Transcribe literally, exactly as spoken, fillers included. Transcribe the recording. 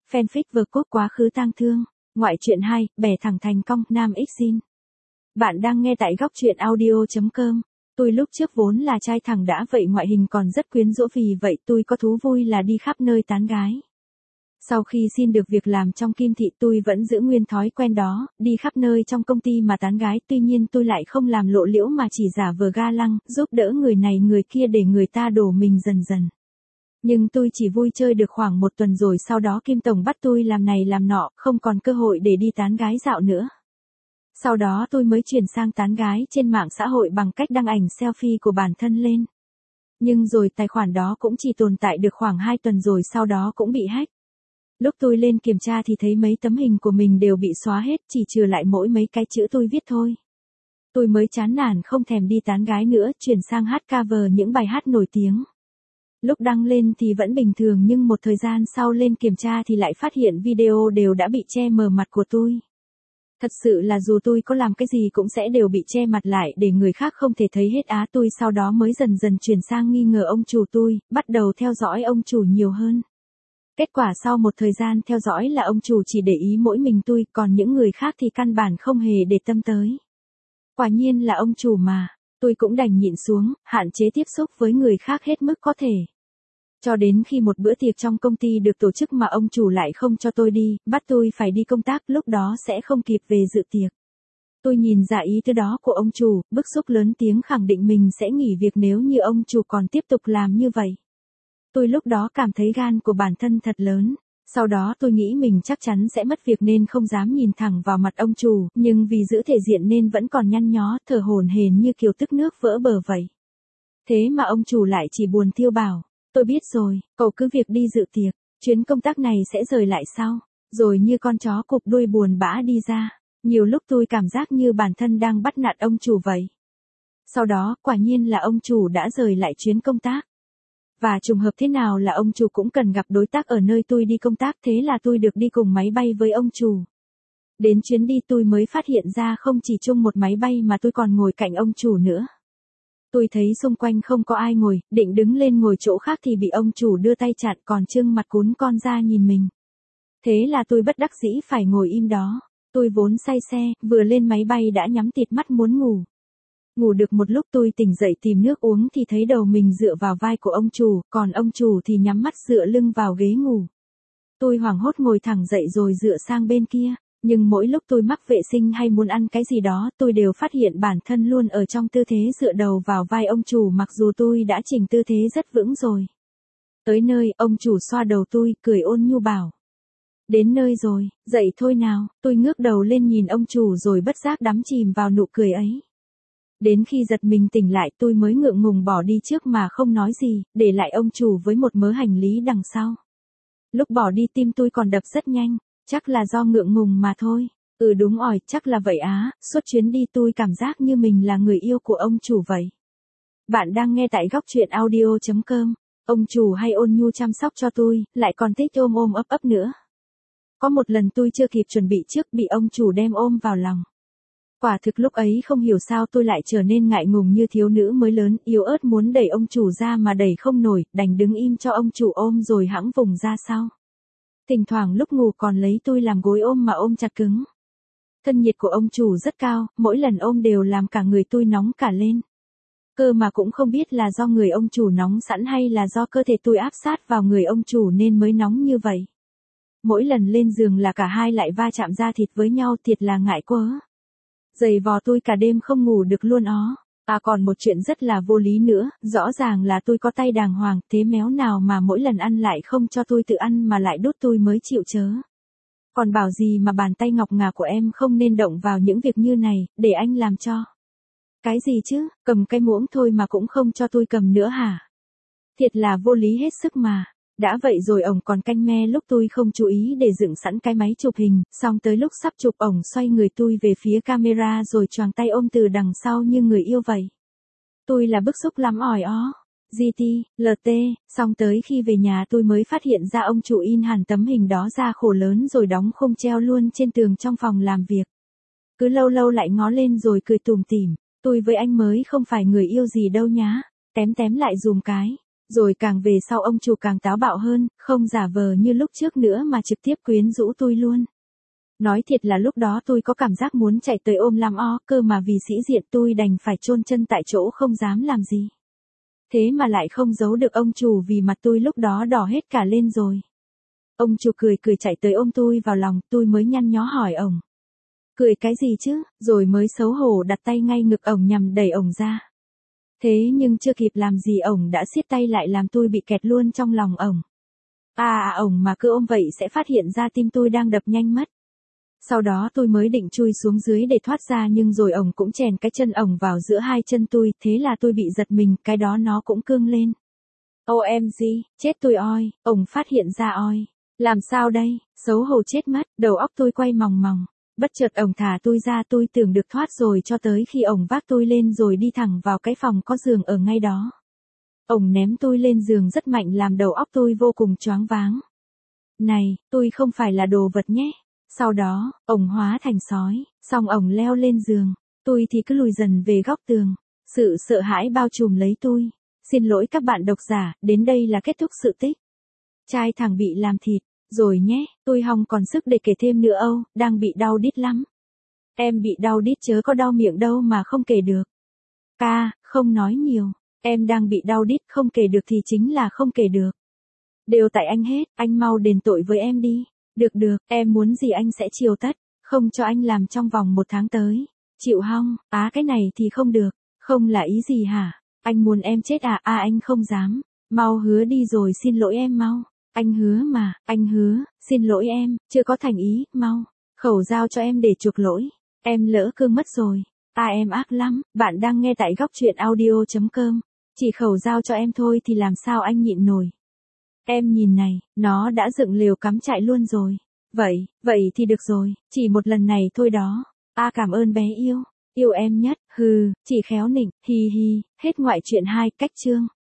Fanfic vở cốt quá khứ tang thương. Ngoại truyện hai, bẻ thẳng thành cong, nam ích xin. Bạn đang nghe tại góc truyện audio chấm com. Tôi lúc trước vốn là trai thẳng đã vậy ngoại hình còn rất quyến rũ, vì vậy tôi có thú vui là đi khắp nơi tán gái. Sau khi xin được việc làm trong Kim Thị, tôi vẫn giữ nguyên thói quen đó, đi khắp nơi trong công ty mà tán gái. Tuy nhiên tôi lại không làm lộ liễu mà chỉ giả vờ ga lăng, giúp đỡ người này người kia để người ta đổ mình dần dần. Nhưng tôi chỉ vui chơi được khoảng một tuần rồi sau đó Kim Tổng bắt tôi làm này làm nọ, không còn cơ hội để đi tán gái dạo nữa. Sau đó tôi mới chuyển sang tán gái trên mạng xã hội bằng cách đăng ảnh selfie của bản thân lên. Nhưng rồi tài khoản đó cũng chỉ tồn tại được khoảng hai tuần rồi sau đó cũng bị hack. Lúc tôi lên kiểm tra thì thấy mấy tấm hình của mình đều bị xóa hết, chỉ trừ lại mỗi mấy cái chữ tôi viết thôi. Tôi mới chán nản không thèm đi tán gái nữa, chuyển sang hát cover những bài hát nổi tiếng. Lúc đăng lên thì vẫn bình thường nhưng một thời gian sau lên kiểm tra thì lại phát hiện video đều đã bị che mờ mặt của tôi. Thật sự là dù tôi có làm cái gì cũng sẽ đều bị che mặt lại để người khác không thể thấy hết á. Tôi sau đó mới dần dần chuyển sang nghi ngờ ông chủ tôi, bắt đầu theo dõi ông chủ nhiều hơn. Kết quả sau một thời gian theo dõi là ông chủ chỉ để ý mỗi mình tôi, còn những người khác thì căn bản không hề để tâm tới. Quả nhiên là ông chủ mà, tôi cũng đành nhịn xuống, hạn chế tiếp xúc với người khác hết mức có thể. Cho đến khi một bữa tiệc trong công ty được tổ chức mà ông chủ lại không cho tôi đi, bắt tôi phải đi công tác, lúc đó sẽ không kịp về dự tiệc. Tôi nhìn ra ý tứ đó của ông chủ, bức xúc lớn tiếng khẳng định mình sẽ nghỉ việc nếu như ông chủ còn tiếp tục làm như vậy. Tôi lúc đó cảm thấy gan của bản thân thật lớn. Sau đó tôi nghĩ mình chắc chắn sẽ mất việc nên không dám nhìn thẳng vào mặt ông chủ, nhưng vì giữ thể diện nên vẫn còn nhăn nhó, thở hổn hển như kiểu tức nước vỡ bờ vậy. Thế mà ông chủ lại chỉ buồn thiêu bảo, tôi biết rồi, cậu cứ việc đi dự tiệc, chuyến công tác này sẽ rời lại sau. Rồi như con chó cụp đuôi buồn bã đi ra. Nhiều lúc tôi cảm giác như bản thân đang bắt nạt ông chủ vậy. Sau đó, quả nhiên là ông chủ đã rời lại chuyến công tác. Và trùng hợp thế nào là ông chủ cũng cần gặp đối tác ở nơi tôi đi công tác, thế là tôi được đi cùng máy bay với ông chủ. Đến chuyến đi tôi mới phát hiện ra không chỉ chung một máy bay mà tôi còn ngồi cạnh ông chủ nữa. Tôi thấy xung quanh không có ai ngồi, định đứng lên ngồi chỗ khác thì bị ông chủ đưa tay chặn, còn trưng mặt cún con ra nhìn mình. Thế là tôi bất đắc dĩ phải ngồi im đó. Tôi vốn say xe, vừa lên máy bay đã nhắm tịt mắt muốn ngủ. Ngủ được một lúc tôi tỉnh dậy tìm nước uống thì thấy đầu mình dựa vào vai của ông chủ, còn ông chủ thì nhắm mắt dựa lưng vào ghế ngủ. Tôi hoảng hốt ngồi thẳng dậy rồi dựa sang bên kia, nhưng mỗi lúc tôi mắc vệ sinh hay muốn ăn cái gì đó tôi đều phát hiện bản thân luôn ở trong tư thế dựa đầu vào vai ông chủ mặc dù tôi đã chỉnh tư thế rất vững rồi. Tới nơi, ông chủ xoa đầu tôi, cười ôn nhu bảo. Đến nơi rồi, dậy thôi nào. Tôi ngước đầu lên nhìn ông chủ rồi bất giác đắm chìm vào nụ cười ấy. Đến khi giật mình tỉnh lại tôi mới ngượng ngùng bỏ đi trước mà không nói gì, để lại ông chủ với một mớ hành lý đằng sau. Lúc bỏ đi tim tôi còn đập rất nhanh, chắc là do ngượng ngùng mà thôi. Ừ đúng rồi, chắc là vậy á, suốt chuyến đi tôi cảm giác như mình là người yêu của ông chủ vậy. Bạn đang nghe tại góc truyện audio chấm com. Ông chủ hay ôn nhu chăm sóc cho tôi, lại còn thích ôm ôm ấp ấp nữa. Có một lần tôi chưa kịp chuẩn bị trước bị ông chủ đem ôm vào lòng. Quả thực lúc ấy không hiểu sao tôi lại trở nên ngại ngùng như thiếu nữ mới lớn, yếu ớt muốn đẩy ông chủ ra mà đẩy không nổi, đành đứng im cho ông chủ ôm rồi hẵng vùng ra sau. Thỉnh thoảng lúc ngủ còn lấy tôi làm gối ôm mà ôm chặt cứng. Thân nhiệt của ông chủ rất cao, mỗi lần ôm đều làm cả người tôi nóng cả lên. Cơ mà cũng không biết là do người ông chủ nóng sẵn hay là do cơ thể tôi áp sát vào người ông chủ nên mới nóng như vậy. Mỗi lần lên giường là cả hai lại va chạm da thịt với nhau, thiệt là ngại quá. Giày vò tôi cả đêm không ngủ được luôn ó. À còn một chuyện rất là vô lý nữa, rõ ràng là tôi có tay đàng hoàng, thế méo nào mà mỗi lần ăn lại không cho tôi tự ăn mà lại đút tôi mới chịu chớ. Còn bảo gì mà bàn tay ngọc ngà của em không nên động vào những việc như này, để anh làm cho. Cái gì chứ, cầm cái muỗng thôi mà cũng không cho tôi cầm nữa hả? Thiệt là vô lý hết sức mà. Đã vậy rồi ổng còn canh me lúc tôi không chú ý để dựng sẵn cái máy chụp hình, xong tới lúc sắp chụp ổng xoay người tôi về phía camera rồi choàng tay ôm từ đằng sau như người yêu vậy. Tôi là bức xúc lắm ỏi ó. giê tê, lờ tê, xong tới khi về nhà tôi mới phát hiện ra ông chủ in hẳn tấm hình đó ra khổ lớn rồi đóng khung treo luôn trên tường trong phòng làm việc. Cứ lâu lâu lại ngó lên rồi cười tủm tỉm, tôi với anh mới không phải người yêu gì đâu nhá, tém tém lại dùm cái. Rồi càng về sau ông chủ càng táo bạo hơn, không giả vờ như lúc trước nữa mà trực tiếp quyến rũ tôi luôn. Nói thiệt là lúc đó tôi có cảm giác muốn chạy tới ôm làm o, cơ mà vì sĩ diện tôi đành phải chôn chân tại chỗ không dám làm gì. Thế mà lại không giấu được ông chủ vì mặt tôi lúc đó đỏ hết cả lên rồi. Ông chủ cười cười chạy tới ôm tôi vào lòng, tôi mới nhăn nhó hỏi ổng. Cười cái gì chứ, rồi mới xấu hổ đặt tay ngay ngực ổng nhằm đẩy ổng ra. Thế nhưng chưa kịp làm gì ổng đã siết tay lại làm tôi bị kẹt luôn trong lòng ổng. À à ổng mà cứ ôm vậy sẽ phát hiện ra tim tôi đang đập nhanh mất. Sau đó tôi mới định chui xuống dưới để thoát ra nhưng rồi ổng cũng chèn cái chân ổng vào giữa hai chân tôi, thế là tôi bị giật mình, cái đó nó cũng cương lên. ô em giê, chết tôi oi, ổng phát hiện ra oi. Làm sao đây, xấu hổ chết mất, đầu óc tôi quay mòng mòng. Bất chợt ổng thả tôi ra, tôi tưởng được thoát rồi cho tới khi ổng vác tôi lên rồi đi thẳng vào cái phòng có giường ở ngay đó. Ổng ném tôi lên giường rất mạnh làm đầu óc tôi vô cùng choáng váng. Này, tôi không phải là đồ vật nhé. Sau đó, ổng hóa thành sói, xong ổng leo lên giường, tôi thì cứ lùi dần về góc tường. Sự sợ hãi bao trùm lấy tôi. Xin lỗi các bạn độc giả, đến đây là kết thúc sự tích. Trai thằng bị làm thịt, rồi nhé, tôi không còn sức để kể thêm nữa âu, đang bị đau đít lắm. Em bị đau đít chớ có đau miệng đâu mà không kể được. Ca, không nói nhiều, em đang bị đau đít không kể được thì chính là không kể được. Đều tại anh hết, anh mau đền tội với em đi. Được được, em muốn gì anh sẽ chiều tất, không cho anh làm trong vòng một tháng tới. Chịu hong, á cái này thì không được, không là ý gì hả? Anh muốn em chết à? À anh không dám, mau hứa đi rồi xin lỗi em mau. Anh hứa mà, anh hứa, xin lỗi em, chưa có thành ý, mau. Khẩu giao cho em để chuộc lỗi, em lỡ cương mất rồi. À em ác lắm, bạn đang nghe tại góc truyện audio chấm com. Chỉ khẩu giao cho em thôi thì làm sao anh nhịn nổi. Em nhìn này, nó đã dựng lều cắm trại luôn rồi. Vậy, vậy thì được rồi, chỉ một lần này thôi đó. À cảm ơn bé yêu, yêu em nhất, hừ, chỉ khéo nịnh, hi hi, hết ngoại truyện hai cách chương.